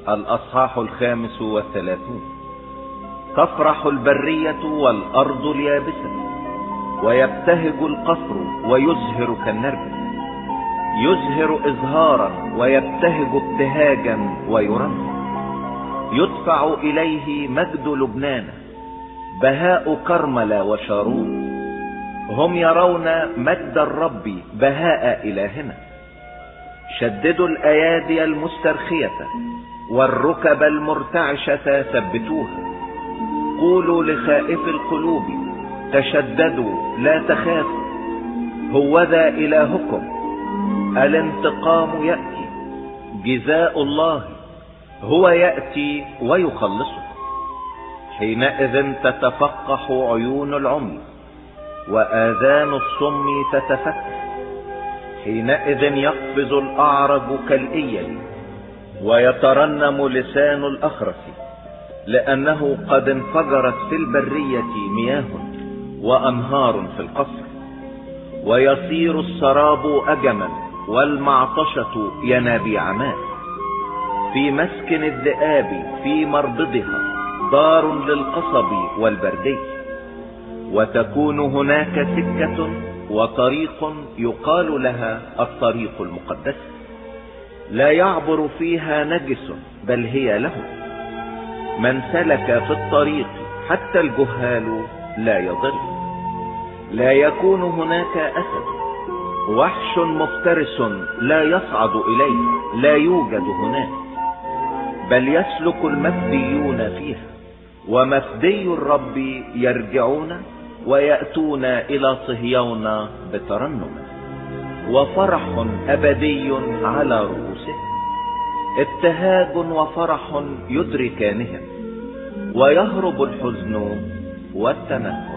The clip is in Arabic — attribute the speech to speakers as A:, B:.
A: الأصحاح 35. تفرح البرية والأرض اليابسة، ويبتهج القفر ويزهر كالنرجس، يزهر إزهارا ويبتهج ابتهاجا ويرنم. يدفع إليه مجد لبنان، بهاء كرمل وشارون. هم يرون مجد الرب بهاء إلهنا. شددوا الأيادي المسترخية والركب المرتعشة ثبتوها. قولوا لخائف القلوب تشددوا لا تخافوا، هوذا إلهكم، الانتقام يأتي، جزاء الله هو يأتي ويخلصكم. حينئذ تتفقح عيون العمي وآذان الصم تتفتح. حينئذ يقفز الأعرج كالإيل ويترنم لسان الأخرس، لأنه قد انفجرت في البرية مياه وأنهار في القصر. ويصير السراب أجما والمعطشة ينابيع ماء. في مسكن الذئاب في مربضها دار للقصب والبردي. وتكون هناك سكة وطريق يقال لها الطريق المقدس، لا يعبر فيها نجس بل هي له. من سلك في الطريق حتى الجهال لا يضل. لا يكون هناك أسد، وحش مفترس لا يصعد إليه، لا يوجد هناك، بل يسلك المفديون فيها. ومفدي الرب يرجعون ويأتون إلى صهيون بترنم، وفرح أبدي على رؤوسهم. ابتهاج وفرح يدركانهم، ويهرب الحزن والتنهد.